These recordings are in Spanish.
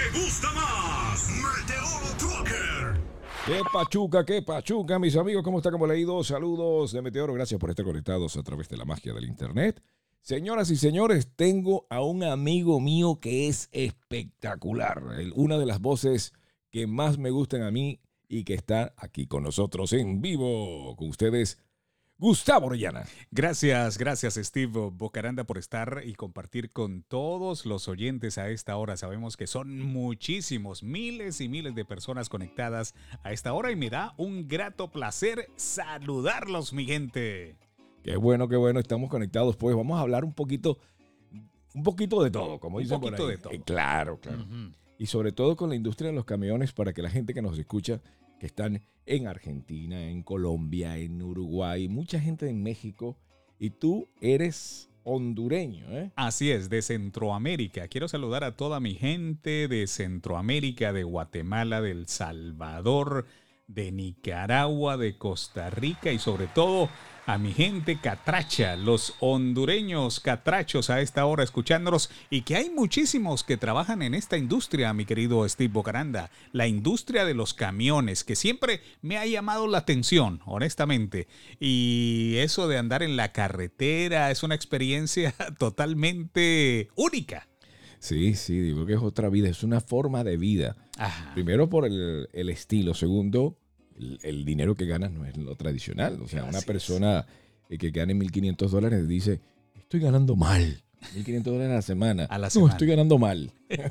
te gusta más. Meteoro Trucker. Qué pachuca, mis amigos, ¿cómo está? ¿Cómo le ha ido? Saludos de Meteoro, gracias por estar conectados a través de la magia del internet. Señoras y señores, tengo a un amigo mío que es espectacular. Una de las voces que más me gustan a mí y que está aquí con nosotros en vivo. Con ustedes, Gustavo Orellana. Gracias Steve Bocaranda por estar y compartir con todos los oyentes a esta hora. Sabemos que son muchísimos, miles y miles de personas conectadas a esta hora y me da un grato placer saludarlos, mi gente. Qué bueno, estamos conectados. Pues vamos a hablar un poquito de todo, como dicen por ahí. Un poquito de todo. Claro. Uh-huh. Y sobre todo con la industria de los camiones para que la gente que nos escucha, que están en Argentina, en Colombia, en Uruguay, mucha gente en México, y tú eres hondureño, ¿eh? Así es, de Centroamérica. Quiero saludar a toda mi gente de Centroamérica, de Guatemala, de El Salvador, de Nicaragua, de Costa Rica y sobre todo a mi gente catracha, los hondureños catrachos a esta hora escuchándonos y que hay muchísimos que trabajan en esta industria, mi querido Steve Bocaranda, la industria de los camiones, que siempre me ha llamado la atención, honestamente, y eso de andar en la carretera es una experiencia totalmente única. Sí, digo que es otra vida, es una forma de vida. Ajá. Primero por el estilo, segundo, el dinero que ganas no es lo tradicional. O sea, una persona que gane $1,500 dice, estoy ganando mal. $1,500 a la semana. No, estoy ganando mal.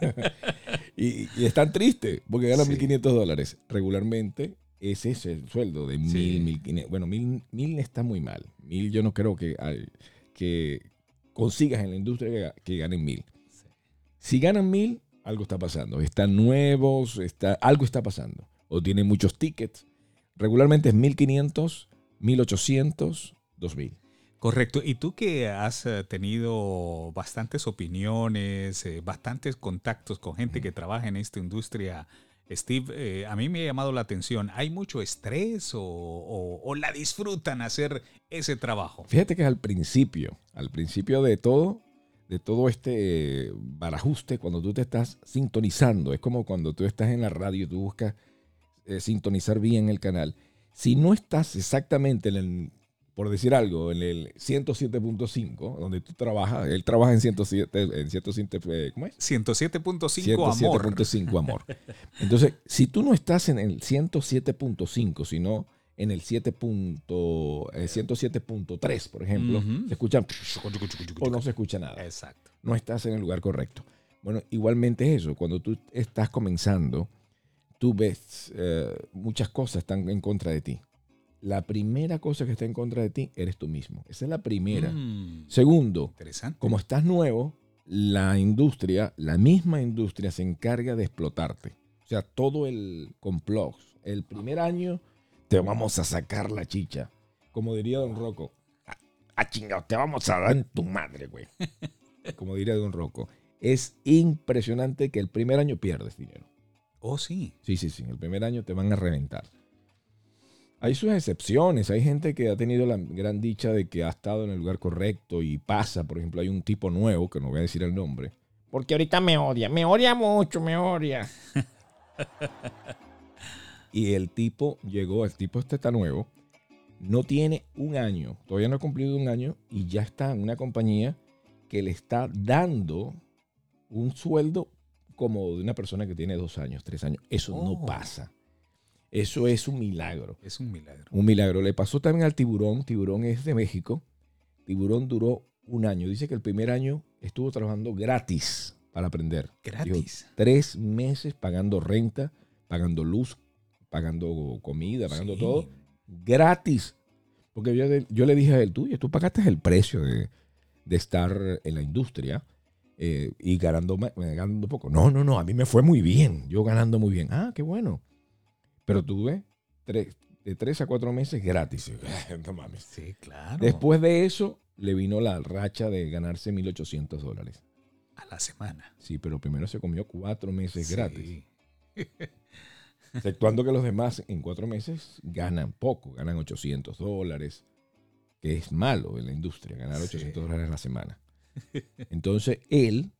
y están tristes porque ganan $1,500. Regularmente ese es el sueldo de 1,500. Bueno, 1,000 está muy mal. 1,000 yo no creo que consigas en la industria que ganen 1,000. Si ganan 1,000, algo está pasando. Están nuevos, algo está pasando. O tienen muchos tickets. Regularmente es 1,500, 1,800, 2,000. Correcto. Y tú que has tenido bastantes opiniones, bastantes contactos con gente que trabaja en esta industria, Steve, a mí me ha llamado la atención. ¿Hay mucho estrés o la disfrutan hacer ese trabajo? Fíjate que al principio de todo este barajuste, cuando tú te estás sintonizando, es como cuando tú estás en la radio y tú buscas sintonizar bien el canal. Si no estás exactamente por decir algo, en el 107.5, donde tú trabajas, él trabaja en 107, ¿cómo es? 107.5 amor. Entonces, si tú no estás en el 107.5, sino en el 107.3, por ejemplo, se escucha o no se escucha nada. Exacto. No estás en el lugar correcto. Bueno, igualmente es eso. Cuando tú estás comenzando, tú ves muchas cosas están en contra de ti. La primera cosa que está en contra de ti eres tú mismo. Esa es la primera. Segundo, como estás nuevo, la misma industria se encarga de explotarte. O sea, todo el complot. El primer año te vamos a sacar la chicha. Como diría Don Rocco. Chingado, te vamos a dar en tu madre, güey. Como diría Don Rocco. Es impresionante que el primer año pierdes dinero. Oh, sí. Sí. El primer año te van a reventar. Hay sus excepciones. Hay gente que ha tenido la gran dicha de que ha estado en el lugar correcto y pasa. Por ejemplo, hay un tipo nuevo, que no voy a decir el nombre, porque ahorita me odia mucho, me odia. Y el tipo está nuevo, no tiene un año, todavía no ha cumplido un año y ya está en una compañía que le está dando un sueldo como de una persona que tiene 2 años, 3 años. Eso no pasa. Eso es un milagro. Es un milagro. Un milagro. Le pasó también al Tiburón. Tiburón es de México. Tiburón duró 1 año. Dice que el primer año estuvo trabajando gratis para aprender. Gratis. Dijo, 3 meses pagando renta, pagando luz, pagando comida, pagando todo. Gratis. Porque yo le dije a él, tú pagaste el precio de estar en la industria y ganando poco. No, a mí me fue muy bien. Yo ganando muy bien. Ah, qué bueno. Pero tuve de 3 a 4 meses gratis. No mames. Sí, claro. Después de eso, le vino la racha de ganarse $1,800. A la semana. Sí, pero primero se comió 4 meses gratis. Exceptuando que los demás en 4 meses ganan poco, ganan $800, que es malo en la industria, ganar $800 a la semana. Entonces, él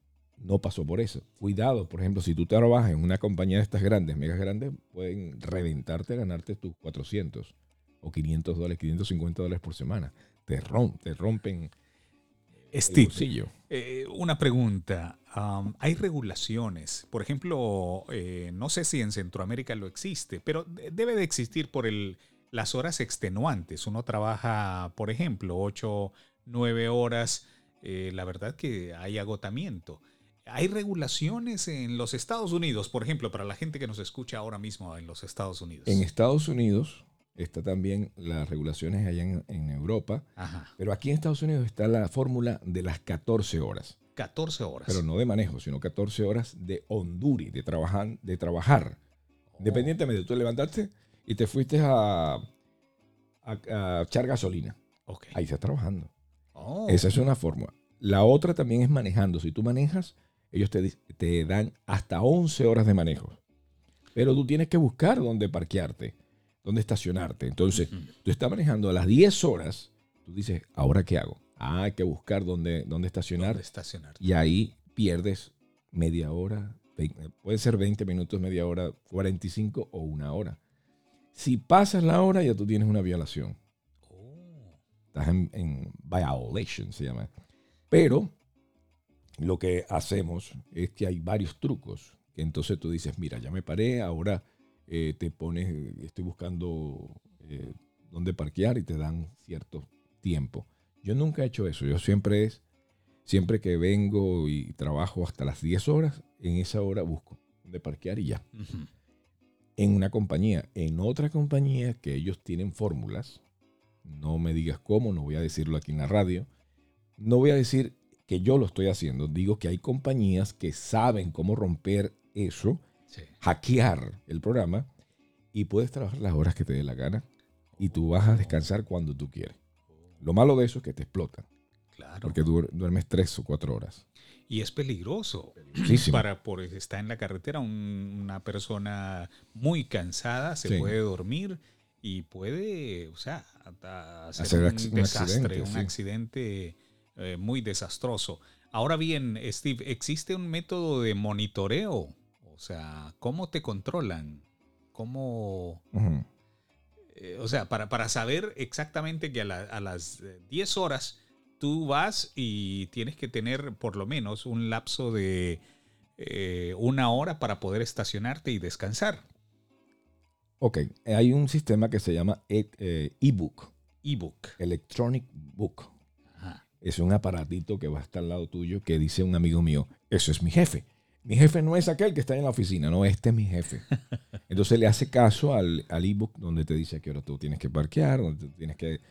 no pasó por eso. Cuidado, por ejemplo, si tú trabajas en una compañía de estas grandes, megas grandes, pueden reventarte, ganarte tus 400 o $500, $550 por semana. Te rompen el Steve, bolsillo. una pregunta. ¿Hay regulaciones? Por ejemplo, no sé si en Centroamérica lo existe, pero debe de existir por las horas extenuantes. Uno trabaja, por ejemplo, 8, 9 horas. La verdad que hay agotamiento. ¿Hay regulaciones en los Estados Unidos? Por ejemplo, para la gente que nos escucha ahora mismo en los Estados Unidos. En Estados Unidos está también las regulaciones allá en Europa. Ajá. Pero aquí en Estados Unidos está la fórmula de las 14 horas. 14 horas. Pero no de manejo, sino 14 horas de honduri, de trabajar. Independientemente, tú levantaste y te fuiste a echar gasolina. Okay. Ahí estás trabajando. Oh. Esa es una fórmula. La otra también es manejando. Si tú manejas, ellos te dan hasta 11 horas de manejo. Pero tú tienes que buscar dónde parquearte, dónde estacionarte. Entonces, tú estás manejando a las 10 horas, tú dices, ¿ahora qué hago? Hay que buscar dónde estacionar. Y ahí pierdes media hora, puede ser 20 minutos, media hora, 45 o una hora. Si pasas la hora, ya tú tienes una violación. Estás en violation, se llama. Pero lo que hacemos es que hay varios trucos. Que entonces tú dices, mira, ya me paré, ahora te pones, estoy buscando dónde parquear y te dan cierto tiempo. Yo nunca he hecho eso. Yo siempre que vengo y trabajo hasta las 10 horas, en esa hora busco dónde parquear y ya. Uh-huh. En una compañía. En otra compañía que ellos tienen fórmulas, no me digas cómo, no voy a decirlo aquí en la radio, no voy a decir que yo lo estoy haciendo, digo que hay compañías que saben cómo romper eso, sí, hackear el programa y puedes trabajar las horas que te dé la gana y tú vas a descansar cuando tú quieres. Lo malo de eso es que te explotan. Claro. Porque duermes 3 o 4 horas. Y es peligroso. Por estar en la carretera, una persona muy cansada se puede dormir y puede, o sea, hacer un desastre, un accidente muy desastroso. Ahora bien, Steve, ¿existe un método de monitoreo? O sea, ¿cómo te controlan? ¿Cómo...? Uh-huh. O sea, para saber exactamente que a las 10 horas tú vas y tienes que tener por lo menos un lapso de 1 hora para poder estacionarte y descansar. Ok, hay un sistema que se llama ebook. Ebook. Electronic Book. Ajá. Es un aparatito que va a estar al lado tuyo que dice un amigo mío, eso es mi jefe. Mi jefe no es aquel que está en la oficina, no, este es mi jefe. Entonces le hace caso al ebook donde te dice a qué hora tú tienes que parquear, donde tú tienes que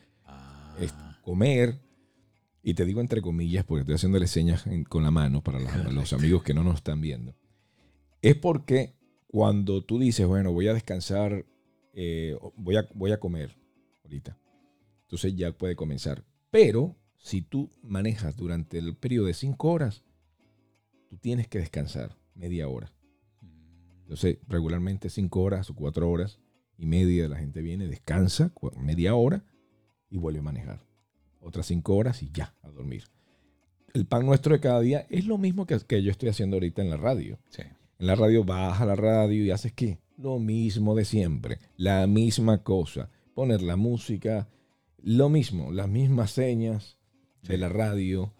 comer. Y te digo entre comillas porque estoy haciéndole señas con la mano para los amigos que no nos están viendo. Es porque cuando tú dices, bueno, voy a descansar, voy a comer ahorita. Entonces ya puede comenzar. Pero si tú manejas durante el periodo de 5 horas, tú tienes que descansar media hora. Entonces, regularmente 5 horas o 4 horas y media la gente viene, descansa media hora y vuelve a manejar. Otras 5 horas y ya, a dormir. El pan nuestro de cada día es lo mismo que yo estoy haciendo ahorita en la radio. Sí. En la radio vas a la radio y haces ¿qué? Lo mismo de siempre. La misma cosa. Poner la música, lo mismo, las mismas señas de la radio.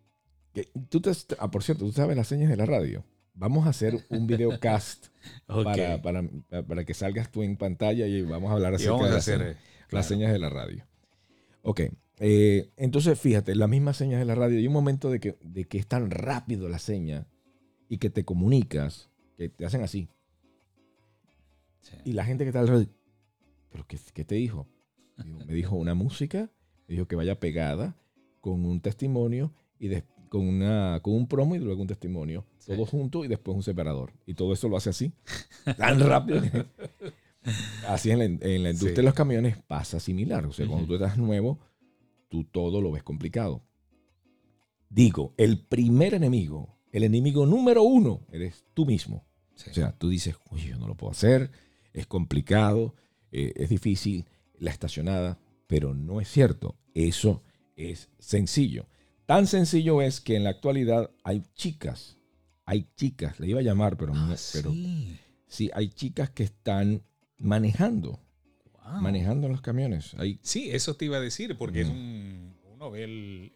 Por cierto, ¿tú sabes las señas de la radio? Vamos a hacer un videocast para que salgas tú en pantalla y vamos a hablar acerca de las señas de la radio. Ok. Entonces, fíjate, las mismas señas de la radio. Hay un momento de que es tan rápido la seña y que te comunicas, que te hacen así. Sí. Y la gente que está alrededor, ¿pero qué te dijo? Me dijo una música, me dijo que vaya pegada con un testimonio y con un promo y luego un testimonio. Sí. Todo junto y después un separador. Y todo eso lo hace así, tan rápido. Así en la industria de los camiones pasa similar. O sea, cuando tú estás nuevo, tú todo lo ves complicado. Digo, el primer enemigo, el enemigo número 1, eres tú mismo. Sí. O sea, tú dices, oye, yo no lo puedo hacer, es complicado, es difícil, la estacionada, pero no es cierto. Eso es sencillo. Tan sencillo es que en la actualidad hay chicas hay chicas, le iba a llamar, pero sí, hay chicas que están manejando los camiones. Sí, eso te iba a decir, porque uno ve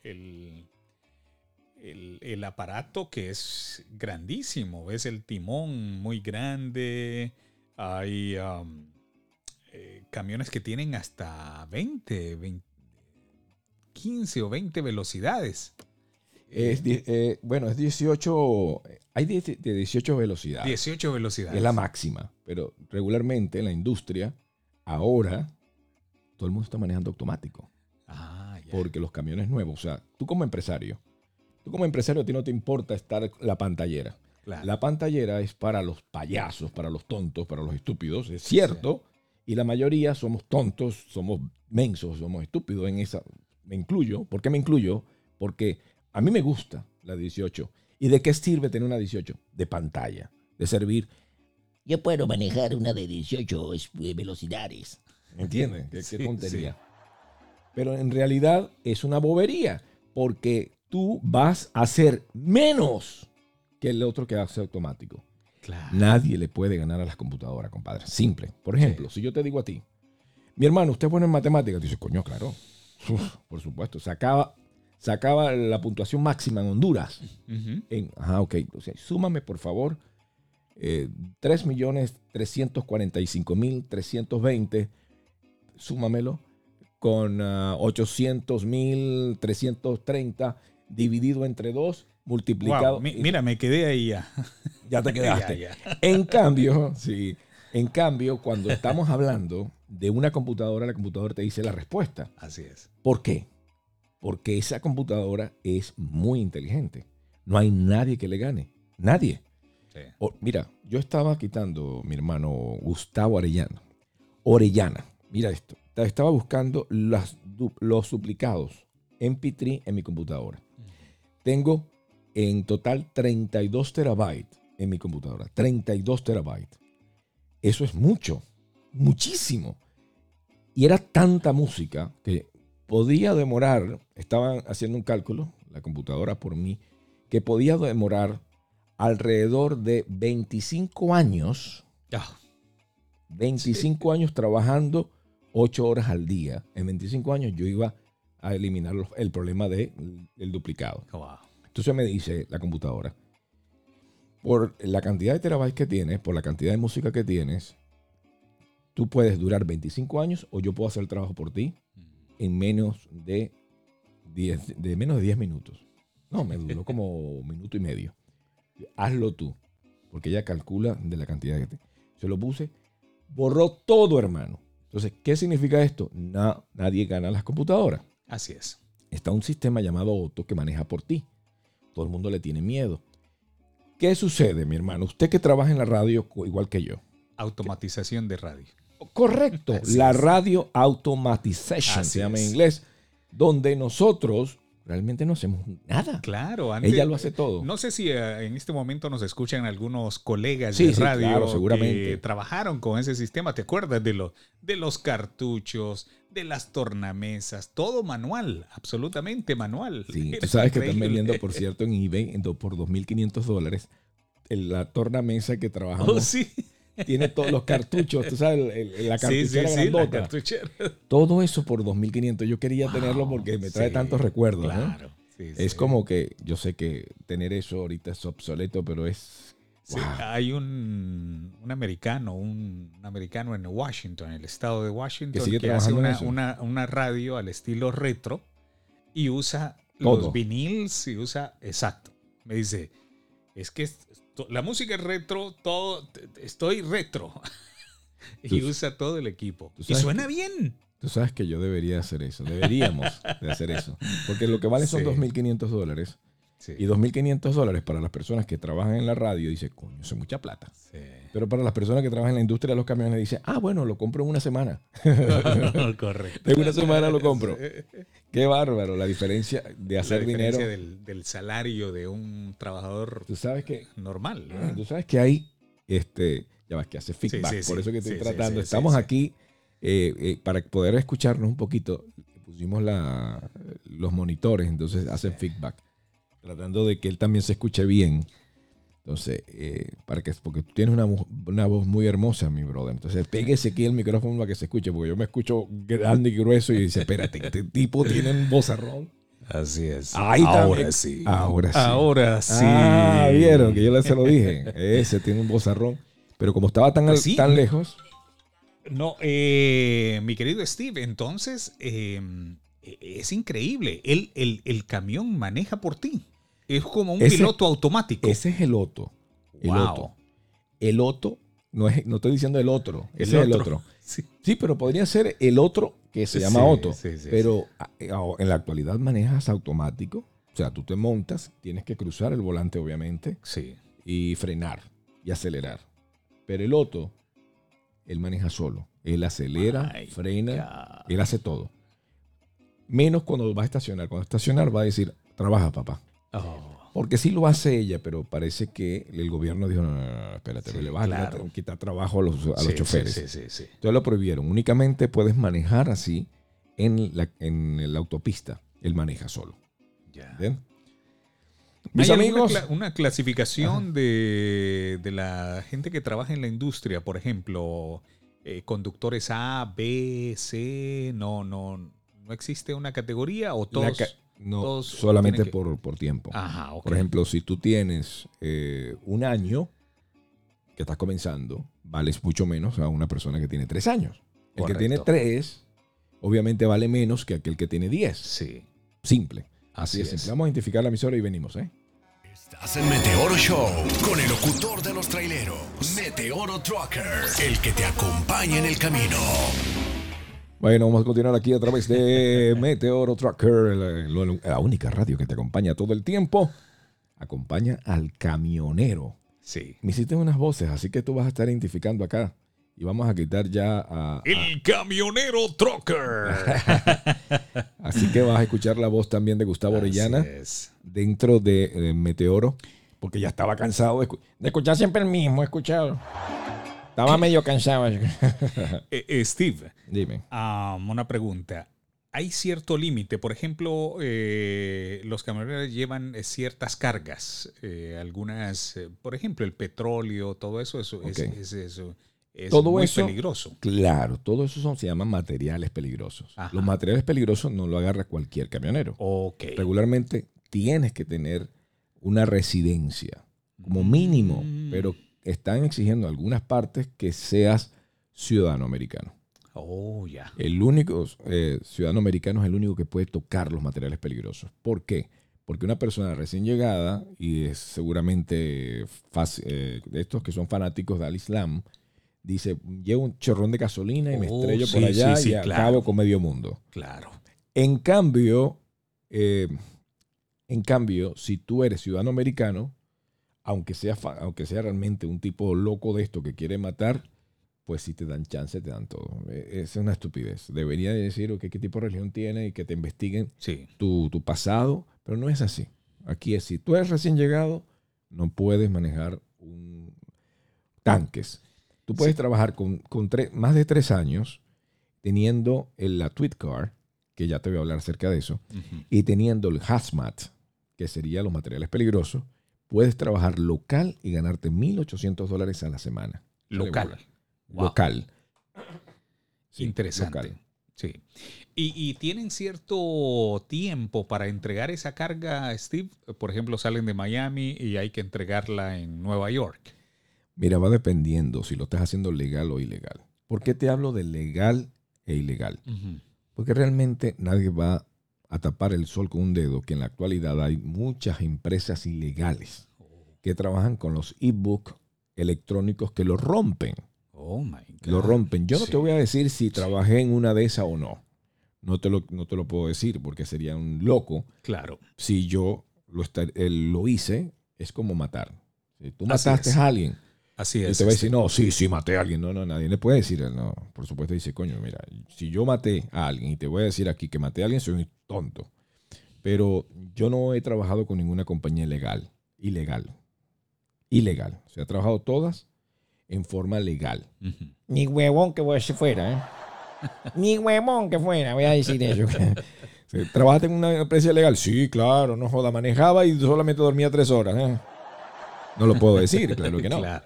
el aparato que es grandísimo. Ves el timón muy grande. Hay camiones que tienen hasta 15 o 20 velocidades. Es 18, hay de 18 velocidades. 18 velocidades. Es la máxima, pero regularmente en la industria, ahora, todo el mundo está manejando automático. Porque los camiones nuevos, o sea, tú como empresario, a ti no te importa estar la pantallera. Claro. La pantallera es para los payasos, para los tontos, para los estúpidos, es cierto, y la mayoría somos tontos, somos mensos, somos estúpidos en esa. Me incluyo. ¿Por qué me incluyo? Porque a mí me gusta la 18. ¿Y de qué sirve tener una 18? De pantalla, de servir. Yo puedo manejar una de 18 velocidades. ¿Entienden? Qué tontería. Sí. Pero en realidad es una bobería, porque tú vas a hacer menos que el otro que hace automático. Claro. Nadie le puede ganar a las computadoras, compadre. Simple. Por ejemplo, si yo te digo a ti, mi hermano, ¿usted es bueno en matemáticas? Tú dices, coño, claro. Por supuesto. Sacaba la puntuación máxima en Honduras. Ok. Entonces, súmame, por favor, 3.345.320. Súmamelo con 800.330 dividido entre 2, multiplicado. Wow, mira, me quedé ahí ya. Ya te quedaste. ya. En cambio, cuando estamos hablando de una computadora, la computadora te dice la respuesta. Así es. ¿Por qué? Porque esa computadora es muy inteligente. No hay nadie que le gane. Nadie. Sí. Mira, yo estaba quitando, mi hermano Gustavo Orellana. Mira esto. Estaba buscando los duplicados MP3 en mi computadora. Tengo en total 32 terabytes en mi computadora. 32 terabytes. Eso es mucho. Muchísimo. Y era tanta música que podía demorar, estaban haciendo un cálculo, la computadora por mí, que podía demorar alrededor de 25 años. 25 años trabajando 8 horas al día. En 25 años yo iba a eliminar el problema del duplicado. Wow. Entonces me dice la computadora, por la cantidad de terabytes que tienes, por la cantidad de música que tienes, tú puedes durar 25 años o yo puedo hacer el trabajo por ti en menos de 10 minutos. No, me duró como un minuto y medio. Hazlo tú, porque ella calcula de la cantidad que tienes. Se lo puse, borró todo, hermano. Entonces, ¿qué significa esto? Nadie gana las computadoras. Así es. Está un sistema llamado Otto que maneja por ti. Todo el mundo le tiene miedo. ¿Qué sucede, mi hermano? Usted que trabaja en la radio igual que yo. Automatización de radio. Correcto. La radio automation se llama en inglés, donde nosotros realmente no hacemos nada. Claro. Ella lo hace todo. No sé si en este momento nos escuchan algunos colegas de radio, claro, seguramente, que trabajaron con ese sistema. ¿Te acuerdas de los cartuchos, de las tornamesas? Todo manual, absolutamente manual. Sí, tú sabes que están vendiendo, por cierto, en eBay por $2,500 la tornamesa que trabajamos. Oh, sí. Tiene todos los cartuchos, tú sabes, la cartuchera grandota. La cartuchera. Todo eso por $2,500. Yo quería tenerlo porque me trae tantos recuerdos. Claro. ¿No? Es como que yo sé que tener eso ahorita es obsoleto, pero es. Sí, wow. Hay un americano en Washington, en el estado de Washington, que hace una radio al estilo retro y usa los viniles y usa. Exacto. Me dice, es que la música es retro, todo, estoy retro. Y usa todo el equipo. Y suena bien. Tú sabes que yo debería hacer eso. Deberíamos de hacer eso. Porque lo que vale son $2,500. Sí. Y $2,500 para las personas que trabajan en la radio, dice, coño, eso es mucha plata. Sí. Pero para las personas que trabajan en la industria de los camiones, dice, bueno, lo compro en una semana. Correcto. En una semana lo compro. Qué bárbaro la diferencia de hacer dinero. La diferencia del salario de un trabajador normal. ¿No? Tú sabes que hay, ya ves que hace feedback. Por eso que estoy tratando. Estamos aquí para poder escucharnos un poquito. Pusimos los monitores, entonces hacen feedback. Tratando de que él también se escuche bien. Entonces, porque tú tienes una voz muy hermosa, mi brother. Entonces, pégese aquí el micrófono para que se escuche, porque yo me escucho grande y grueso y dice, espérate, este tipo tiene un vozarrón. Así es. Ahora sí. Ahora sí. Ah, vieron que yo se lo dije. Ese tiene un vozarrón. Pero como estaba tan lejos. No, mi querido Steve, entonces es increíble. El camión maneja por ti. Es como un piloto automático. Ese es el Otto. Wow. El Otto, no estoy diciendo el otro. Ese es el otro. Sí, pero podría ser el otro que se llama Otto. Pero en la actualidad manejas automático. O sea, tú te montas, tienes que cruzar el volante, obviamente. Sí. Y frenar y acelerar. Pero el Otto, él maneja solo. Él acelera, frena, él hace todo. Menos cuando va a estacionar. Cuando estacionar va a decir, trabaja, papá. Porque sí lo hace ella, pero parece que el gobierno dijo, no, espérate, le vas a quitar trabajo a los choferes. Entonces lo prohibieron. Únicamente puedes manejar así en la autopista. Él maneja solo. ¿Bien? Mis amigos, una clasificación de la gente que trabaja en la industria, por ejemplo, conductores A, B, C, no existe una categoría o todos. Todos solamente por tiempo. Ajá, okay. Por ejemplo, si tú tienes un año que estás comenzando, vales mucho menos a una persona que tiene 3 años. El que tiene 3, obviamente vale menos que aquel que tiene 10. Sí. Simple. Así es simple. Vamos a identificar la emisora y venimos, Estás en Meteoro Show con el locutor de los traileros, Meteoro Trucker, el que te acompaña en el camino. Bueno, vamos a continuar aquí a través de Meteoro Trucker, la única radio que te acompaña todo el tiempo. Acompaña al camionero. Sí. Me hiciste unas voces, así que tú vas a estar identificando acá. Y vamos a quitar ya el camionero Trucker. Así que vas a escuchar la voz también de Gustavo Orellana dentro de Meteoro, porque ya estaba cansado de escuchar siempre el mismo, escuchado. Estaba medio cansado. Steve, dime. Una pregunta. ¿Hay cierto límite? Por ejemplo, los camioneros llevan ciertas cargas. Algunas, por ejemplo, el petróleo, todo eso, es todo muy peligroso. Claro, todo eso se llaman materiales peligrosos. Ajá. Los materiales peligrosos no lo agarra cualquier camionero. Okay. Regularmente tienes que tener una residencia como mínimo, pero están exigiendo en algunas partes que seas ciudadano americano. Oh, ya. El único ciudadano americano es el único que puede tocar los materiales peligrosos. ¿Por qué? Porque una persona recién llegada, y es seguramente de estos que son fanáticos del Islam, dice, llevo un chorrón de gasolina y me estrello por allá y acabo con medio mundo. Claro. En cambio, si tú eres ciudadano americano, aunque sea realmente un tipo loco de esto que quiere matar, pues si te dan chance, te dan todo. Es una estupidez. Debería decir qué tipo de religión tiene y que te investiguen tu pasado, pero no es así. Aquí es, si tú eres recién llegado, no puedes manejar tanques. Tú puedes trabajar con más de 3 años teniendo la Tweet Car, que ya te voy a hablar acerca de eso, y teniendo el Hazmat, que sería los materiales peligrosos. Puedes trabajar local y ganarte $1,800 a la semana. Local. Wow. Local. Sí, interesante. Local. Sí. ¿Y tienen cierto tiempo para entregar esa carga, Steve? Por ejemplo, salen de Miami y hay que entregarla en Nueva York. Mira, va dependiendo si lo estás haciendo legal o ilegal. ¿Por qué te hablo de legal e ilegal? Porque realmente nadie va a tapar el sol con un dedo, que en la actualidad hay muchas empresas ilegales que trabajan con los e-books electrónicos que los rompen. Oh my God. Lo rompen. Yo no te voy a decir si trabajé en una de esas o no. No te lo puedo decir porque sería un loco. Claro. Si yo lo hice, es como matar. Si tú mataste a alguien, así es. Y te va a decir, no, sí, maté a alguien. No, nadie le puede decir. No, por supuesto dice, coño, mira, si yo maté a alguien y te voy a decir aquí que maté a alguien, soy un tonto. Pero yo no he trabajado con ninguna compañía ilegal. O sea, he trabajado todas en forma legal. Ni huevón que voy a decir fuera, Ni huevón que fuera, voy a decir eso. ¿Trabajaste en una empresa legal? Sí, claro, no joda. Manejaba y solamente dormía 3 horas, No lo puedo decir, claro que no. Claro.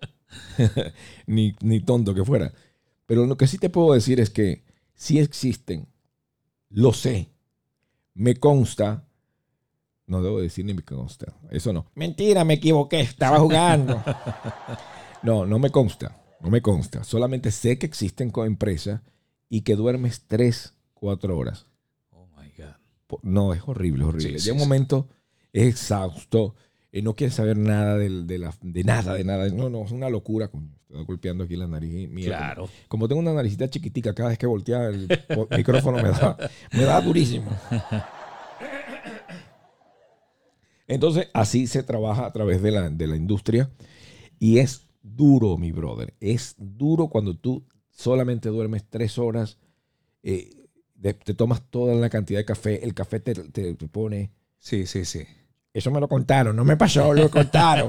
ni tonto que fuera. Pero lo que sí te puedo decir es que sí existen, lo sé, me consta, no debo decir ni me consta, eso no. Mentira, me equivoqué, estaba jugando. No me consta, no me consta. Solamente sé que existen empresas y que duermes 3, 4 horas. Oh my God. No, es horrible, es horrible. Sí, Llega un momento, es exhausto, no quieres saber nada de nada. No, es una locura. Estoy golpeando aquí la nariz mía. Claro. Como tengo una naricita chiquitica, cada vez que voltea el micrófono me da durísimo. Entonces, así se trabaja a través de la industria y es duro, mi brother. Es duro cuando tú solamente duermes 3 horas, te tomas toda la cantidad de café, el café te pone... Sí. Eso me lo contaron, no me pasó, lo contaron.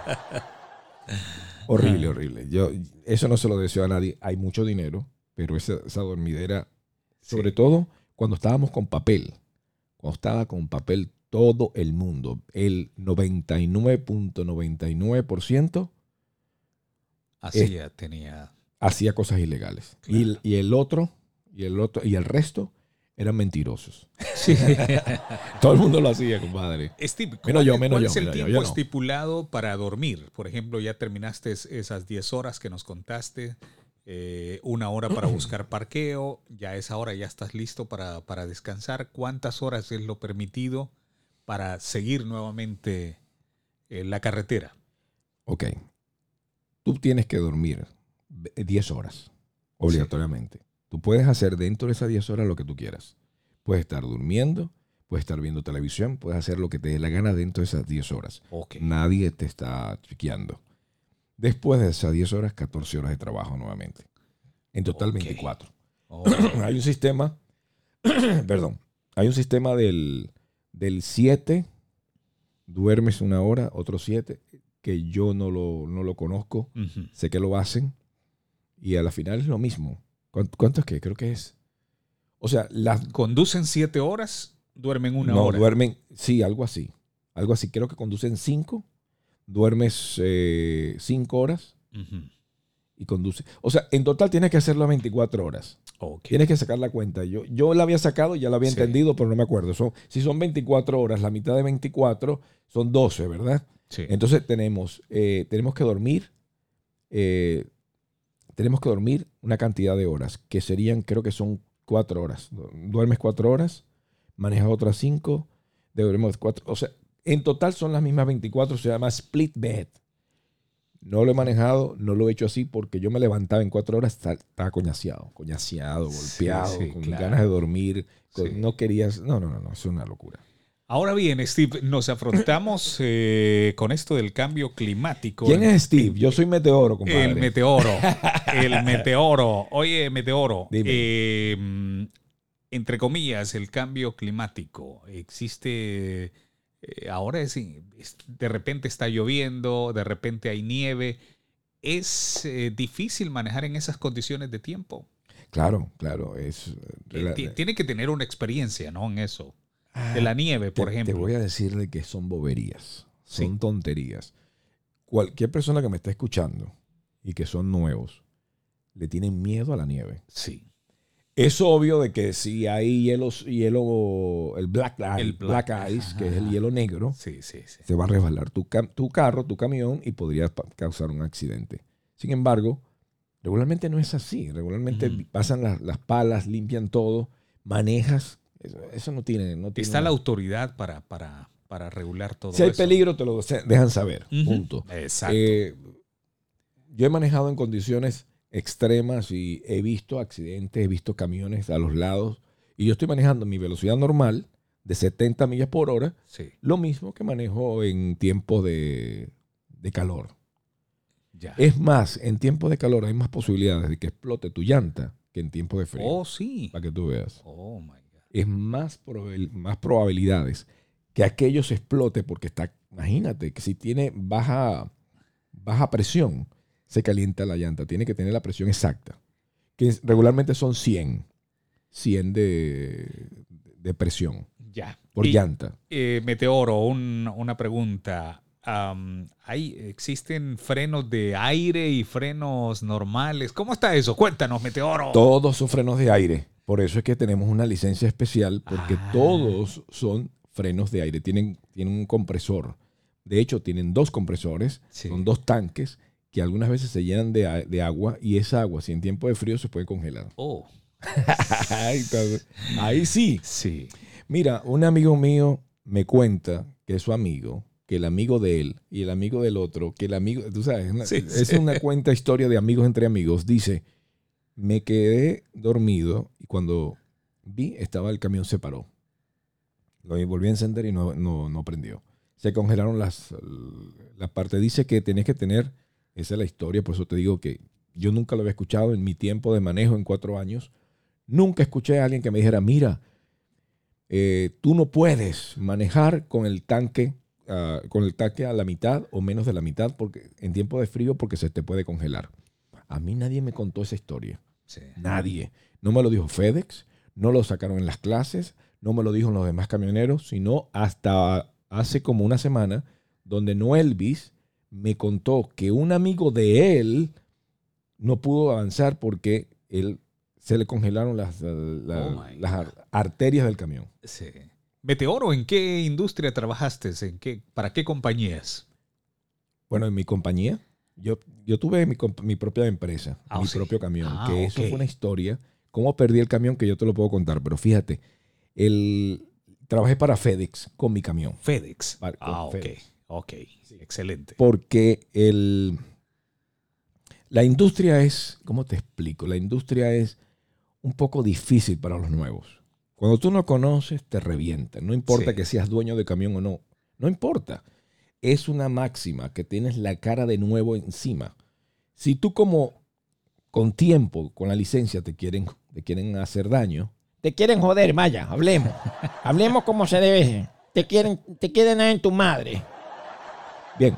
Horrible. Eso no se lo deseo a nadie. Hay mucho dinero, pero esa dormidera, sobre todo cuando estábamos con papel. Cuando estaba con papel todo el mundo, el 99.99% hacía cosas ilegales. Claro. Y el resto eran mentirosos. Sí. Todo el mundo lo hacía, compadre. Steve, ¿Cuál es el tiempo yo no. estipulado para dormir? Por ejemplo, ya terminaste esas 10 horas que nos contaste, 1 hora para buscar parqueo, ya a esa hora ya estás listo para descansar. ¿Cuántas horas es lo permitido para seguir nuevamente la carretera? Ok. Tú tienes que dormir 10 horas, obligatoriamente. Sí. Tú puedes hacer dentro de esas 10 horas lo que tú quieras. Puedes estar durmiendo, puedes estar viendo televisión, puedes hacer lo que te dé la gana dentro de esas 10 horas. Okay. Nadie te está chequeando. Después de esas 10 horas, 14 horas de trabajo nuevamente. En total, 24. Hay un sistema, hay un sistema del 7, duermes 1 hora, otro 7, que yo no lo conozco. Uh-huh. Sé que lo hacen y a la final es lo mismo. ¿Cuánto es que? Creo que es. O sea, ¿conducen 7 horas? ¿Duermen 1 hora? No, duermen, sí, algo así. Algo así. Creo que conducen 5, duermes 5 horas y conduce. O sea, en total tienes que hacerlo a 24 horas. Okay. Tienes que sacar la cuenta. Yo la había sacado, ya la había entendido, pero no me acuerdo. Si son 24 horas, la mitad de 24 son 12, ¿verdad? Sí. Entonces tenemos que dormir. Tenemos que dormir una cantidad de horas, que serían, creo que son 4 horas. Duermes 4 horas, manejas otras 5, duermes 4. O sea, en total son las mismas 24, se llama split bed. No lo he manejado, no lo he hecho así porque yo me levantaba en 4 horas, estaba coñaseado, golpeado, con ganas de dormir. No querías, no, es una locura. Ahora bien, Steve, nos afrontamos con esto del cambio climático. ¿Quién es Steve? Yo soy Meteoro, compadre. El Meteoro. Oye, Meteoro, entre comillas, el cambio climático. Existe, ahora de repente está lloviendo, de repente hay nieve. ¿Es difícil manejar en esas condiciones de tiempo? Claro. Tiene que tener una experiencia, ¿no? En eso. De la nieve, por ejemplo. Te voy a decirle que son boberías, son tonterías. Cualquier persona que me está escuchando y que son nuevos, le tienen miedo a la nieve. Sí. Es obvio de que si hay hielo, el black ice, que es el hielo negro, se va a resbalar tu carro, tu camión y podría causar un accidente. Sin embargo, regularmente no es así. Regularmente pasan las palas, limpian todo, manejas. Eso no tiene. Está la autoridad para regular todo eso. Si hay peligro, te lo dejan saber. Punto. Exacto. Yo he manejado en condiciones extremas y he visto accidentes, he visto camiones a los lados. Y yo estoy manejando mi velocidad normal de 70 millas por hora. Sí. Lo mismo que manejo en tiempos de calor. Ya. Es más, en tiempos de calor hay más posibilidades de que explote tu llanta que en tiempos de frío. Oh, sí. Para que tú veas. Oh, my God. Es más probabilidades que aquello se explote porque imagínate que si tiene baja presión, se calienta la llanta. Tiene que tener la presión exacta, que regularmente son 100 de presión. Ya. Por llanta. Meteoro, una pregunta. ¿Existen frenos de aire y frenos normales? ¿Cómo está eso? Cuéntanos, Meteoro. Todos son frenos de aire. Por eso es que tenemos una licencia especial, porque todos son frenos de aire. Tienen un compresor. De hecho, tienen 2 compresores, son 2 tanques que algunas veces se llenan de agua, y esa agua, si en tiempo de frío, se puede congelar. Oh. Ahí sí. Sí. Mira, un amigo mío me cuenta que su amigo, que el amigo de él y el amigo del otro, que el amigo, tú sabes, es una cuenta historia de amigos entre amigos. Dice, me quedé dormido y cuando vi estaba el camión se paró. Lo volví a encender y no prendió. Se congelaron las partes. Dice que tenés que tener, esa es la historia, por eso te digo que yo nunca lo había escuchado en mi tiempo de manejo en 4 años. Nunca escuché a alguien que me dijera, mira, tú no puedes manejar con el tanque a la mitad o menos de la mitad porque en tiempo de frío porque se te puede congelar. A mí nadie me contó esa historia. Sí. Nadie. No me lo dijo FedEx, no lo sacaron en las clases, no me lo dijo los demás camioneros, sino hasta hace como una semana, donde Noelvis me contó que un amigo de él no pudo avanzar porque se le congelaron las arterias del camión. Sí. Meteoro, ¿en qué industria trabajaste? ¿Para qué compañías? Bueno, en mi compañía, yo tuve mi propia empresa, mi propio camión, eso fue una historia. ¿Cómo perdí el camión? Que yo te lo puedo contar, pero fíjate, trabajé para FedEx con mi camión. FedEx. FedEx. Ok, sí, excelente. Porque la industria es, ¿cómo te explico? La industria es un poco difícil para los nuevos. Cuando tú no conoces, te revientan. No importa que seas dueño de camión o no. No importa. Es una máxima que tienes la cara de nuevo encima. Si tú con tiempo, con la licencia, te quieren hacer daño, te quieren joder, vaya, hablemos. Hablemos como se debe. Te quieren dar en tu madre. Bien.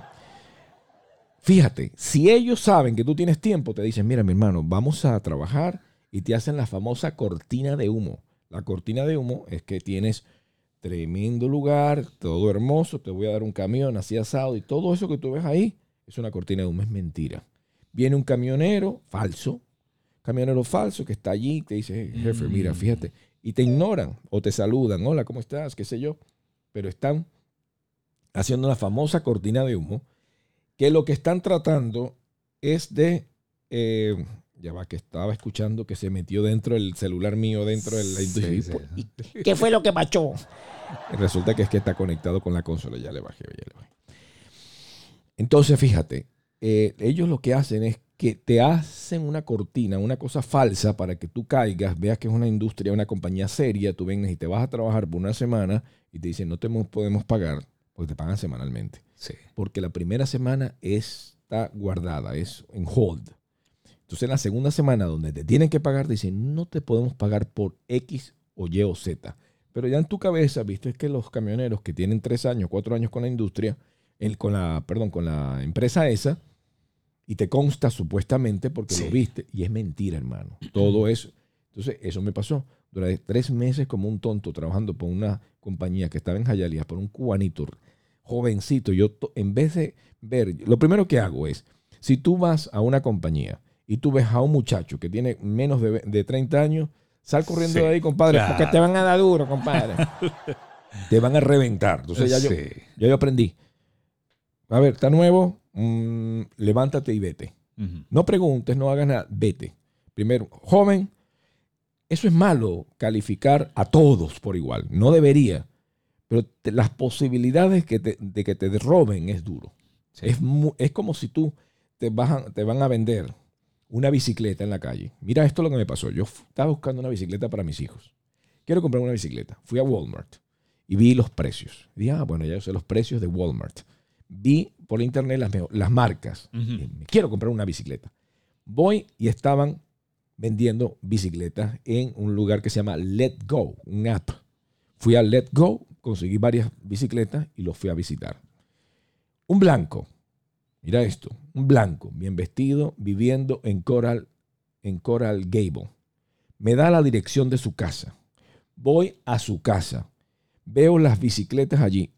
Fíjate, si ellos saben que tú tienes tiempo, te dicen, mira, mi hermano, vamos a trabajar y te hacen la famosa cortina de humo. La cortina de humo es que tienes tremendo lugar, todo hermoso, te voy a dar un camión así asado y todo eso que tú ves ahí es una cortina de humo, es mentira. Viene un camionero falso que está allí, te dice, hey, jefe, mira, fíjate, y te ignoran o te saludan, hola, ¿cómo estás? ¿Qué sé yo? Pero están haciendo la famosa cortina de humo, que lo que están tratando es de... ya va, que estaba escuchando que se metió dentro del celular mío, dentro de la industria. ¿Y qué fue lo que pasó? Resulta que es que está conectado con la consola. Ya le bajé. Entonces, fíjate, ellos lo que hacen es que te hacen una cortina, una cosa falsa para que tú caigas, veas que es una industria, una compañía seria, tú vengas y te vas a trabajar por una semana y te dicen no te podemos pagar, porque te pagan semanalmente. Sí. Porque la primera semana está guardada, es en hold. Entonces en la segunda semana donde te tienen que pagar, dicen no te podemos pagar por X o Y o Z. Pero ya en tu cabeza, viste, es que los camioneros que tienen 3 años, 4 años con la industria, con la empresa esa, y te consta supuestamente porque lo viste, y es mentira, hermano. Todo eso. Entonces eso me pasó. Durante 3 meses como un tonto trabajando por una compañía que estaba en Hialeah, por un cubanito jovencito. Yo en vez de ver, lo primero que hago es, si tú vas a una compañía y tú ves a un muchacho que tiene menos de 30 años, sal corriendo de ahí, compadre, claro, porque te van a dar duro, compadre. Te van a reventar. Entonces ya yo aprendí. A ver, está nuevo, levántate y vete. No preguntes, no hagas nada, vete. Primero, joven, eso es malo, calificar a todos por igual. No debería. Pero las posibilidades de que te roben es duro. Sí. Es como si tú te van a vender una bicicleta en la calle. Mira, esto es lo que me pasó. Yo estaba buscando una bicicleta para mis hijos. Quiero comprar una bicicleta. Fui a Walmart y vi los precios. Dije, bueno, ya yo sé los precios de Walmart. Vi por internet las marcas. Dije, quiero comprar una bicicleta. Voy y estaban vendiendo bicicletas en un lugar que se llama Let Go, un app. Fui a Let Go, conseguí varias bicicletas y los fui a visitar. Un blanco. Mira esto, un blanco, bien vestido, viviendo en Coral Gable. Me da la dirección de su casa. Voy a su casa. Veo las bicicletas allí.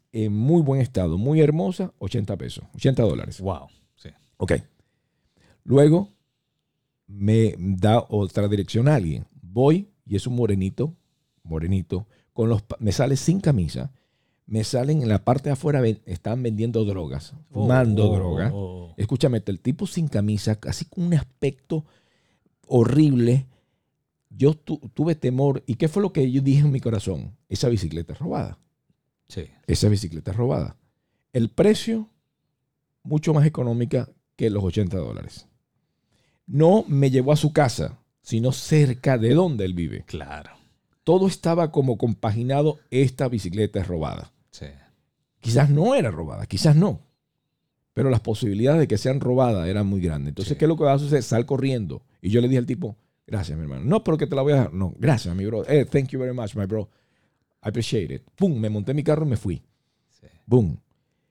en muy buen estado, muy hermosa, $80. $80. Wow. Sí. Ok. Luego me da otra dirección a alguien. Voy y es un morenito, me sale sin camisa. Me salen en la parte de afuera, están vendiendo drogas, fumando droga. Escúchame, el tipo sin camisa, casi con un aspecto horrible. Yo tuve temor. ¿Y qué fue lo que yo dije en mi corazón? Esa bicicleta es robada. Sí. Esa bicicleta es robada. El precio, mucho más económica que los $80. No me llevó a su casa, sino cerca de donde él vive. Claro. Todo estaba como compaginado. Esta bicicleta es robada. Sí. Quizás no era robada, quizás no. Pero las posibilidades de que sean robadas eran muy grandes. Entonces, ¿qué es lo que va a suceder? Sal corriendo. Y yo le dije al tipo, gracias, mi hermano. No, pero que te la voy a dejar. No, gracias, mi bro. Thank you very much, my bro. I appreciate it. Pum, me monté en mi carro y me fui. Sí. Boom.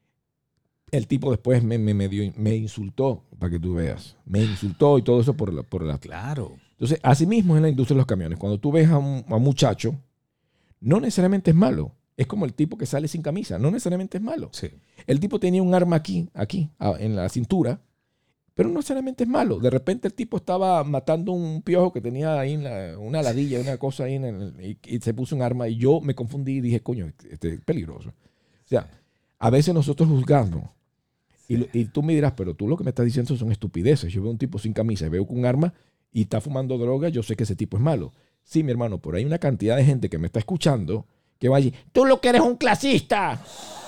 El tipo después me insultó, para que tú veas. Me insultó y todo eso por la... Claro. Entonces, así mismo es en la industria de los camiones. Cuando tú ves a un muchacho, no necesariamente es malo. Es como el tipo que sale sin camisa. No necesariamente es malo. Sí. El tipo tenía un arma aquí, en la cintura, pero no necesariamente es malo. De repente el tipo estaba matando un piojo que tenía ahí una ladilla, una cosa ahí, y se puso un arma. Y yo me confundí y dije, coño, este es peligroso. O sea, a veces nosotros juzgamos. Y tú me dirás, pero tú lo que me estás diciendo son estupideces. Yo veo un tipo sin camisa y veo con un arma y está fumando droga, yo sé que ese tipo es malo. Sí, mi hermano, pero hay una cantidad de gente que me está escuchando que va allí. Tú lo que eres un clasista.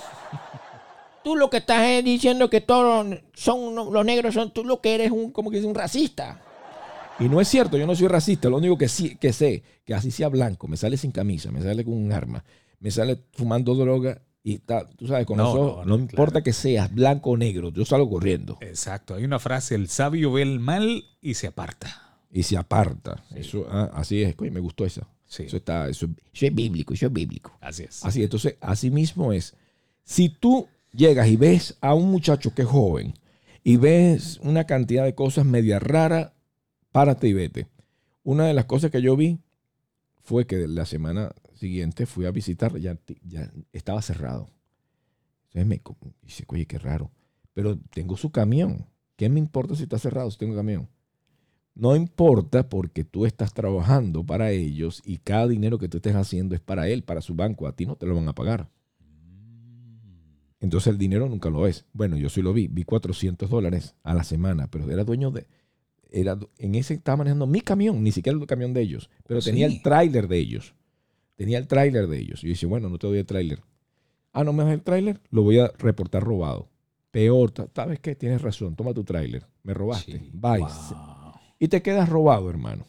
Tú lo que estás diciendo que todos son los negros son tú lo que eres como que es un racista. Y no es cierto, yo no soy racista. Lo único que sí que sé, que así sea blanco, me sale sin camisa, me sale con un arma, me sale fumando droga y está, tú sabes, con eso no importa claro que seas blanco o negro, yo salgo corriendo. Exacto, hay una frase, el sabio ve el mal y se aparta. Y se aparta. Sí. Eso, así es, coño, me gustó esa. Sí. Eso es bíblico, eso es bíblico. Así es. Así, entonces, así mismo es. Si tú llegas y ves a un muchacho que es joven y ves una cantidad de cosas media raras, párate y vete. Una de las cosas que yo vi fue que la semana siguiente fui a visitar, ya estaba cerrado. Entonces me dice, oye, qué raro. Pero tengo su camión. ¿Qué me importa si está cerrado, si tengo camión? No importa porque tú estás trabajando para ellos y cada dinero que tú estés haciendo es para él, para su banco. A ti no te lo van a pagar. Entonces el dinero nunca lo es. Bueno, yo sí lo vi. Vi $400 a la semana, pero era dueño de... en ese estaba manejando mi camión, ni siquiera el camión de ellos. Pero tenía el tráiler de ellos. Y yo dije, bueno, no te doy el tráiler. Ah, ¿no me das el tráiler? Lo voy a reportar robado. Peor, ¿sabes qué? Tienes razón. Toma tu tráiler. Me robaste. Sí. Bye. Wow. Y te quedas robado, hermano.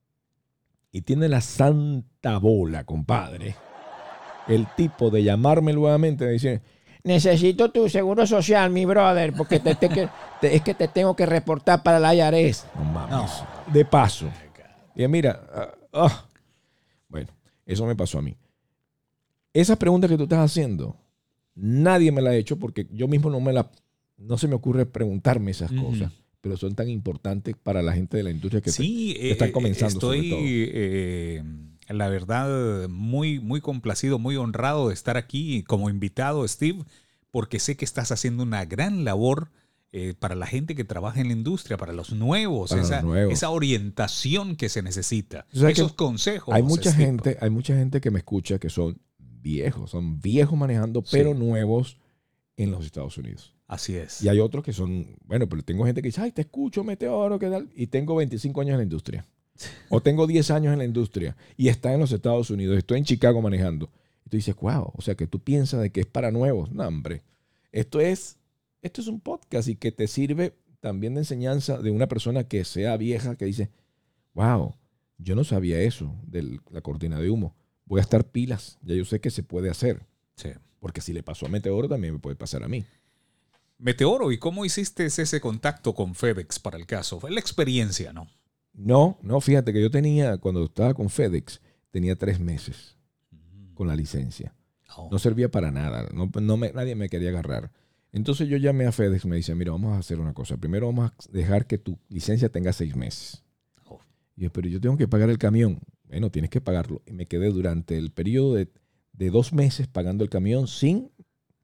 Y tiene la santa bola, compadre. El tipo de llamarme nuevamente y decir, necesito tu seguro social, mi brother, porque es que te tengo que reportar para la IRS. No mames. No. De paso. Y mira, bueno, eso me pasó a mí. Esas preguntas que tú estás haciendo, nadie me las ha hecho porque yo mismo no se me ocurre preguntarme esas cosas. Pero son tan importantes para la gente de la industria que están comenzando. Estoy, la verdad, muy, muy complacido, muy honrado de estar aquí como invitado, Steve, porque sé que estás haciendo una gran labor para la gente que trabaja en la industria, para los nuevos, esa orientación que se necesita, esos consejos. Hay mucha gente que me escucha que son viejos manejando, pero nuevos en los Estados Unidos. Así es. Y hay otros que son, bueno, pero tengo gente que dice, ay, te escucho, Meteoro, ¿qué tal? Y tengo 25 años en la industria. O tengo 10 años en la industria y está en los Estados Unidos. Estoy en Chicago manejando. Y tú dices, wow, o sea que tú piensas de que es para nuevos. No, hombre. Esto es un podcast y que te sirve también de enseñanza de una persona que sea vieja que dice, wow, yo no sabía eso de la cortina de humo. Voy a estar pilas. Ya yo sé que se puede hacer. Sí. Porque si le pasó a Meteoro, también me puede pasar a mí. Meteoro, ¿y cómo hiciste ese contacto con FedEx para el caso? Fue la experiencia, ¿no? No, fíjate que yo cuando estaba con FedEx, tenía 3 meses con la licencia. No servía para nada, nadie me quería agarrar. Entonces yo llamé a FedEx y me dice, mira, vamos a hacer una cosa. Primero vamos a dejar que tu licencia tenga 6 meses. Y yo, pero yo tengo que pagar el camión. Bueno, tienes que pagarlo. Y me quedé durante el periodo de 2 meses pagando el camión sin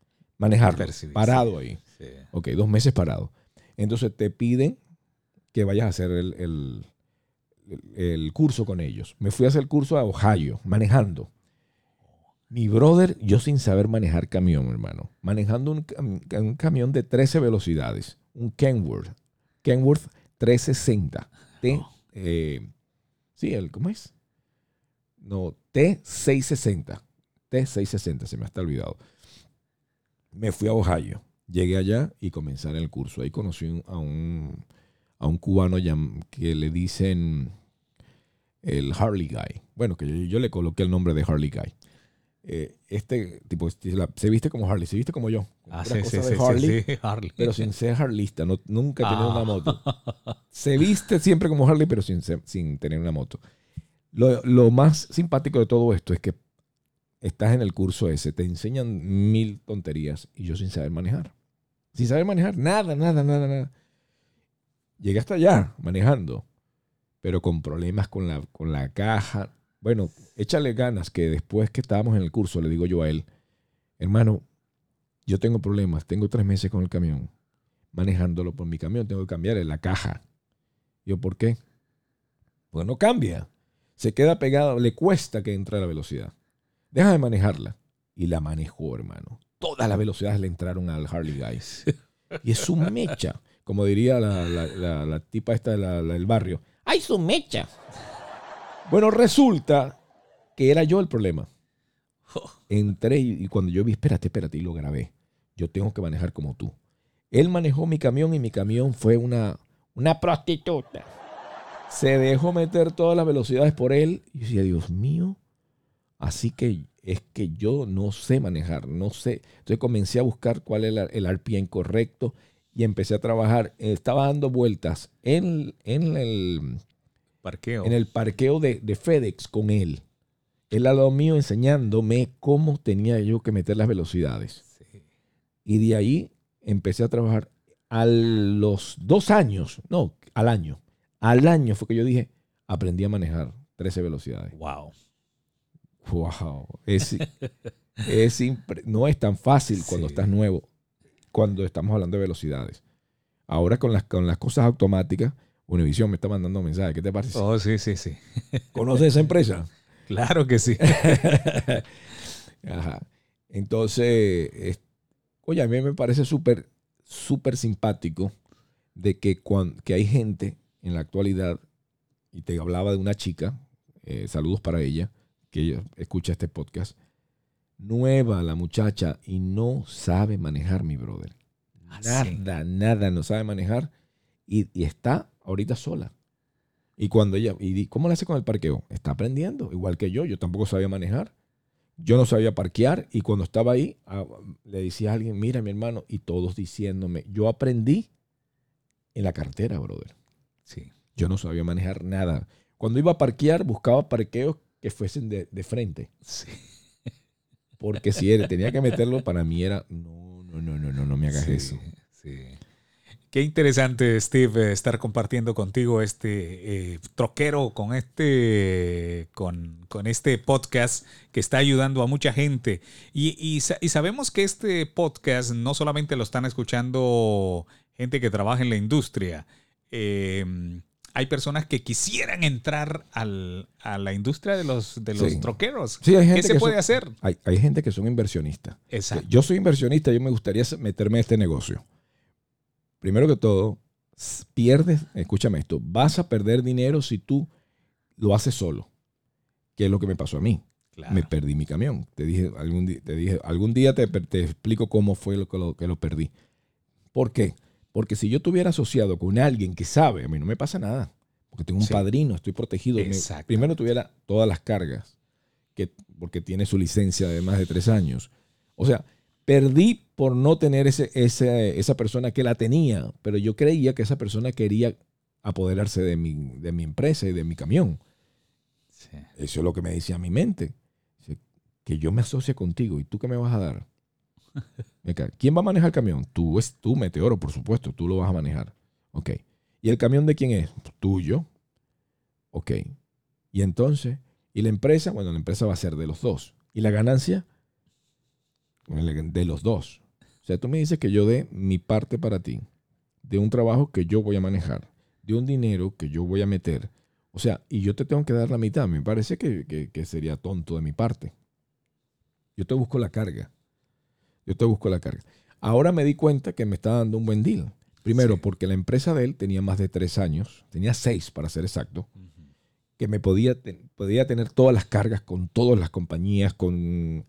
Manejarlo, parado ahí. Sí. Ok, 2 meses parado. Entonces te piden que vayas a hacer el curso con ellos. Me fui a hacer el curso a Ohio, manejando. Mi brother, yo sin saber manejar camión, hermano. Manejando un camión de 13 velocidades. Un Kenworth 360. ¿Cómo es? No, T660. T660, se me está olvidado. Me fui a Ohio. Llegué allá y comencé en el curso. Ahí conocí a un cubano que le dicen el Harley Guy. Bueno, que yo le coloqué el nombre de Harley Guy. Este tipo se viste como Harley, se viste como yo. Harley. Pero sin ser harlista, nunca he tenido una moto. Se viste siempre como Harley, pero sin tener una moto. Lo más simpático de todo esto es que estás en el curso ese, te enseñan 1000 tonterías y yo sin saber manejar. Sin saber manejar, nada. Llegué hasta allá manejando, pero con problemas con la caja. Bueno, échale ganas, que después que estábamos en el curso le digo yo a él, hermano, yo tengo problemas, tengo 3 meses con el camión, manejándolo por mi camión, tengo que cambiarle la caja. Yo, ¿por qué? Pues no cambia, se queda pegado, le cuesta que entre a la velocidad. Deja de manejarla. Y la manejó, hermano. Todas las velocidades le entraron al Harley Guys. Y es su mecha, como diría la tipa esta del barrio. ¡Ay, su mecha! Bueno, resulta que era yo el problema. Entré y cuando yo vi, espérate, y lo grabé. Yo tengo que manejar como tú. Él manejó mi camión y mi camión fue una prostituta. Se dejó meter todas las velocidades por él. Y yo decía, Dios mío, así que es que yo no sé manejar, no sé. Entonces comencé a buscar cuál era el RPM correcto y empecé a trabajar. Estaba dando vueltas en el parqueo de FedEx con él. Él al lado mío enseñándome cómo tenía yo que meter las velocidades. Sí. Y de ahí empecé a trabajar. A los 2 años, no, al año. Al año fue que yo dije, aprendí a manejar 13 velocidades. Wow. No es tan fácil cuando estás nuevo, cuando estamos hablando de velocidades. Ahora con las cosas automáticas, Univision me está mandando mensajes. ¿Qué te parece? Oh, sí. ¿Conoces esa empresa? Claro que sí. Ajá. Entonces, oye, a mí me parece súper simpático de que hay gente en la actualidad, y te hablaba de una chica, saludos para ella, que ella escucha este podcast, nueva la muchacha y no sabe manejar, mi brother. Nada, no sabe manejar y está ahorita sola. Y cuando ella, ¿cómo le hace con el parqueo? Está aprendiendo, igual que yo tampoco sabía manejar. Yo no sabía parquear y cuando estaba ahí le decía a alguien, mira mi hermano, y todos diciéndome, yo aprendí en la carretera, brother. Sí. Yo no sabía manejar nada. Cuando iba a parquear, buscaba parqueos que fuesen de frente. Sí. Porque si tenía que meterlo, para mí era, no me hagas eso. Sí. Qué interesante, Steve, estar compartiendo contigo este troquero con este podcast que está ayudando a mucha gente. Y sabemos que este podcast no solamente lo están escuchando gente que trabaja en la industria. Hay personas que quisieran entrar a la industria de los troqueros. Sí, hay gente ¿Qué se puede hacer? Hay gente que son inversionistas. Exacto. Yo soy inversionista, yo me gustaría meterme en este negocio. Primero que todo, escúchame esto, vas a perder dinero si tú lo haces solo. ¿Qué es lo que me pasó a mí? Claro. Me perdí mi camión. Te dije, algún día te explico cómo fue lo que lo perdí. ¿Por qué? Porque si yo estuviera asociado con alguien que sabe, a mí no me pasa nada. Porque tengo un padrino, estoy protegido. Primero tuviera todas las cargas, porque tiene su licencia de más de 3 años. O sea, perdí por no tener esa persona que la tenía, pero yo creía que esa persona quería apoderarse de mi empresa y de mi camión. Sí. Eso es lo que me decía mi mente. Que yo me asocie contigo y tú qué me vas a dar. ¿Quién va a manejar el camión? Tú, Meteoro, por supuesto, tú lo vas a manejar. Ok. ¿Y el camión de quién es? Tuyo. Ok. Y entonces, ¿y la empresa? Bueno, la empresa va a ser de los dos. ¿Y la ganancia? De los dos. O sea, tú me dices que yo dé mi parte para ti, de un trabajo que yo voy a manejar, de un dinero que yo voy a meter. O sea, y yo te tengo que dar la mitad. Me parece que sería tonto de mi parte. Yo te busco la carga. Ahora me di cuenta que me está dando un buen deal. Primero, porque la empresa de él tenía más de 3 años, tenía 6 para ser exacto, que me podía tener todas las cargas con todas las compañías, ¿cómo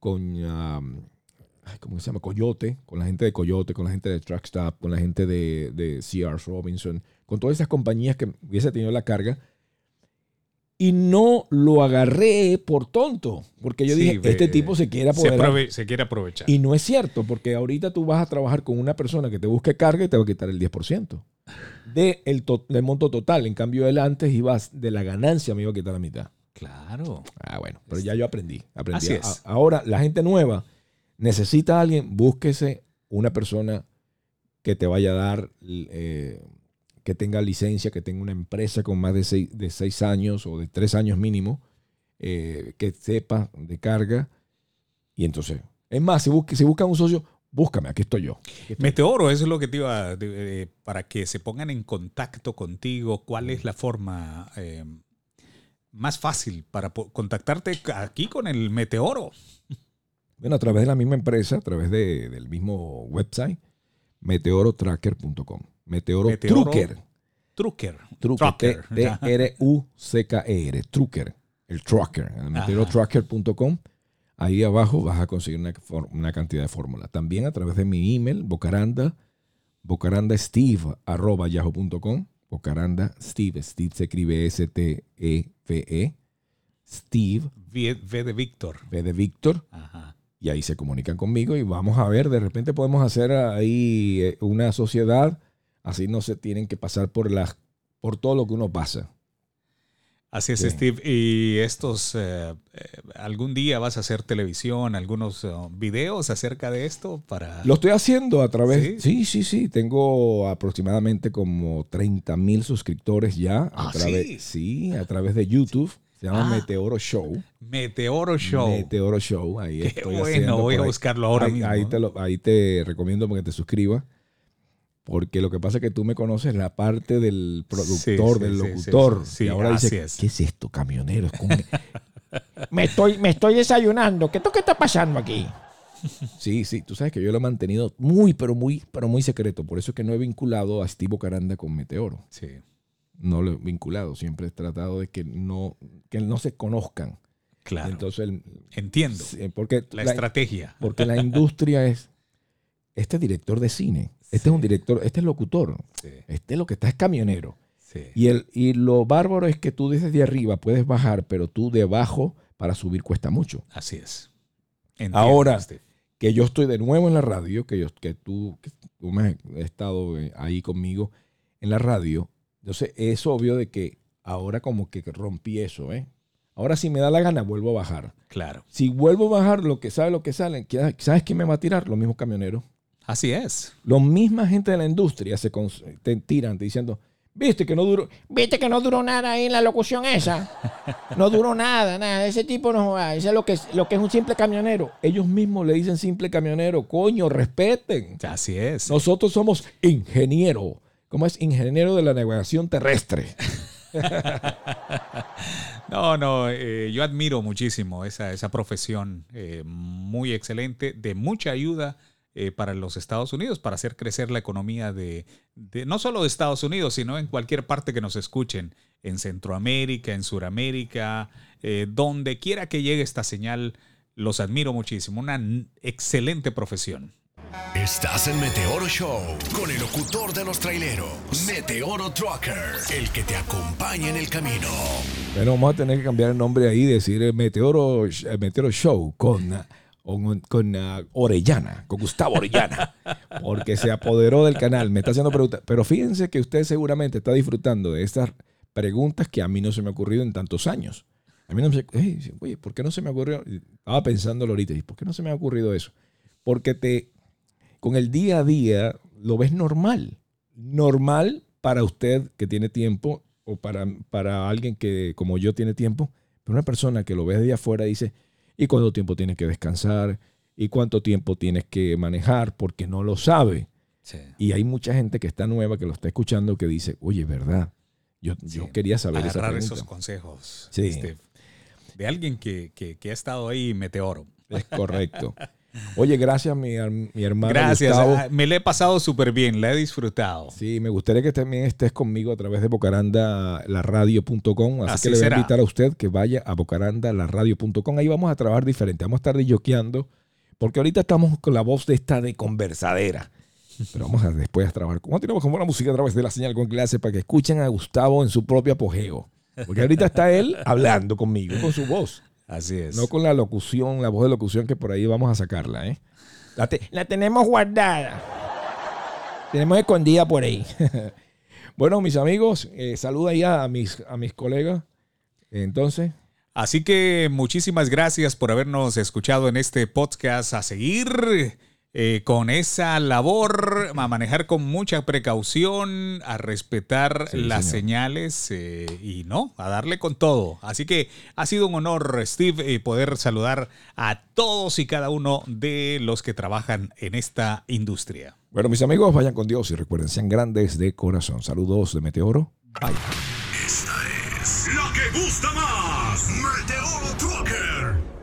se llama? Coyote, con la gente de Coyote, con la gente de Truckstop, con la gente de C.R. Robinson, con todas esas compañías que hubiese tenido la carga. Y no lo agarré por tonto, porque yo dije, este tipo se quiere apoderar. Se quiere aprovechar. Y no es cierto, porque ahorita tú vas a trabajar con una persona que te busque carga y te va a quitar el 10% del monto total. En cambio, él antes de la ganancia me iba a quitar la mitad. Claro. Bueno, pero ya yo aprendí. Así es. Ahora, la gente nueva necesita a alguien, búsquese una persona que te vaya a dar... que tenga licencia, que tenga una empresa con más de 6 años o de 3 años mínimo, que sepa de carga. Y entonces, es más, si buscan un socio, búscame, aquí estoy yo. Meteoro, eso es lo que te iba para que se pongan en contacto contigo. ¿Cuál es la forma más fácil para contactarte aquí con el Meteoro? Bueno, a través de la misma empresa, a través del mismo website, meteorotracker.com. Meteoro Trucker. Trucker. T-R-U-C-K-E-R. Trucker. El Trucker. Meteorotracker.com. Ahí abajo vas a conseguir una cantidad de fórmulas. También a través de mi email, bocarandasteve@yahoo.com. Bocaranda Steve. Steve se escribe S-T-E-V-E. Steve. V de Víctor. V de Víctor. Ajá. Y ahí se comunican conmigo y vamos a ver, de repente podemos hacer ahí una sociedad, así no se tienen que pasar por todo lo que uno pasa. Así es, Sí. Steve. Y algún día vas a hacer televisión, algunos videos acerca de esto para... Lo estoy haciendo a través... ¿Sí? Sí. Tengo aproximadamente como 30,000 suscriptores ya. A través de YouTube. Se llama Meteoro Show. Meteoro Show. Meteoro Show. Ahí Qué estoy bueno, haciendo voy a por ahí. buscarlo ahora mismo. Ahí te recomiendo porque te suscribas. Porque lo que pasa es que tú me conoces la parte del productor, del locutor. Sí, y ahora así dices, es. ¿qué es esto, camioneros? Me estoy desayunando. ¿Qué está pasando aquí? Sí, tú sabes que yo lo he mantenido pero muy secreto. Por eso es que no he vinculado a Steve Bocaranda con Meteoro. Sí. No lo he vinculado. Siempre he tratado de que no se conozcan. Claro. Entonces, entiendo. Porque la estrategia. Porque la industria es... Este es director de cine. Este es un director. Este es locutor. Sí. Este es lo que está es camionero. Sí. Y lo bárbaro es que tú desde arriba puedes bajar, pero tú de abajo para subir cuesta mucho. Así es. Entiendo, Ahora Steve. que yo estoy de nuevo en la radio, que tú me has estado ahí conmigo en la radio, entonces es obvio de que ahora como que rompí eso, ¿eh? Ahora si me da la gana vuelvo a bajar. Claro. Si vuelvo a bajar lo que sale, ¿sabes quién me va a tirar? Los mismos camioneros. Así es. La misma gente de la industria te tiran diciendo, ¿viste que no duró nada ahí en la locución esa? No duró nada. Ese tipo no joda. Ese es lo que es un simple camionero. Ellos mismos le dicen simple camionero. Coño, respeten. Así es. Nosotros somos ingeniero. ¿Cómo es? Ingeniero de la navegación terrestre. No, yo admiro muchísimo esa profesión muy excelente, de mucha ayuda para los Estados Unidos, para hacer crecer la economía de no solo de Estados Unidos, sino en cualquier parte que nos escuchen, en Centroamérica, en Suramérica, donde quiera que llegue esta señal, los admiro muchísimo. Una excelente profesión. Estás en Meteoro Show con el locutor de los traileros, Meteoro Trucker, el que te acompaña en el camino. Bueno, vamos a tener que cambiar el nombre ahí, decir Meteoro Show con Orellana, con Gustavo Orellana, porque se apoderó del canal, me está haciendo preguntas. Pero fíjense que usted seguramente está disfrutando de estas preguntas que a mí no se me ha ocurrido en tantos años. A mí no me oye, ¿por qué no se me ocurrió? Estaba pensándolo ahorita, ¿y por qué no se me ha ocurrido eso? Porque con el día a día lo ves normal. Normal para usted que tiene tiempo o para alguien que como yo tiene tiempo. Pero una persona que lo ve de afuera dice, ¿y cuánto tiempo tiene que descansar? y cuánto tiempo tienes que manejar porque no lo sabe. Sí. Y hay mucha gente que está nueva, que lo está escuchando, que dice, oye, ¿verdad? Yo quería saber esa agarrar pregunta. esos consejos Sí. de alguien que ha estado ahí meteoro. Es correcto. Oye, gracias mi hermano Gracias, Gustavo. me la he pasado súper bien, la he disfrutado. Sí, me gustaría que también estés conmigo a través de bocarandalaradio.com. Así que le voy será. a invitar a usted que vaya a bocarandalaradio.com. Ahí vamos a trabajar diferente. Vamos a estar disjoqueando, porque ahorita estamos con la voz de esta de conversadera. Pero vamos a después a trabajar. Continuamos con buena música a través de la señal con clase para que escuchen a Gustavo en su propio apogeo. Porque ahorita está él hablando conmigo, con su voz. Así es. No con la locución, la voz de locución que por ahí vamos a sacarla, ¿eh? La tenemos guardada. Tenemos escondida por ahí. Bueno, mis amigos, saluda ya a mis colegas. Entonces, Así que muchísimas gracias por habernos escuchado en este podcast. A seguir con esa labor, a manejar con mucha precaución, a respetar las señales y a darle con todo. Así que ha sido un honor, Steve, poder saludar a todos y cada uno de los que trabajan en esta industria. bueno, mis amigos, vayan con Dios y recuerden, sean grandes de corazón. Saludos de Meteoro. Bye. Esta es la que gusta más. Meteoro Trucker.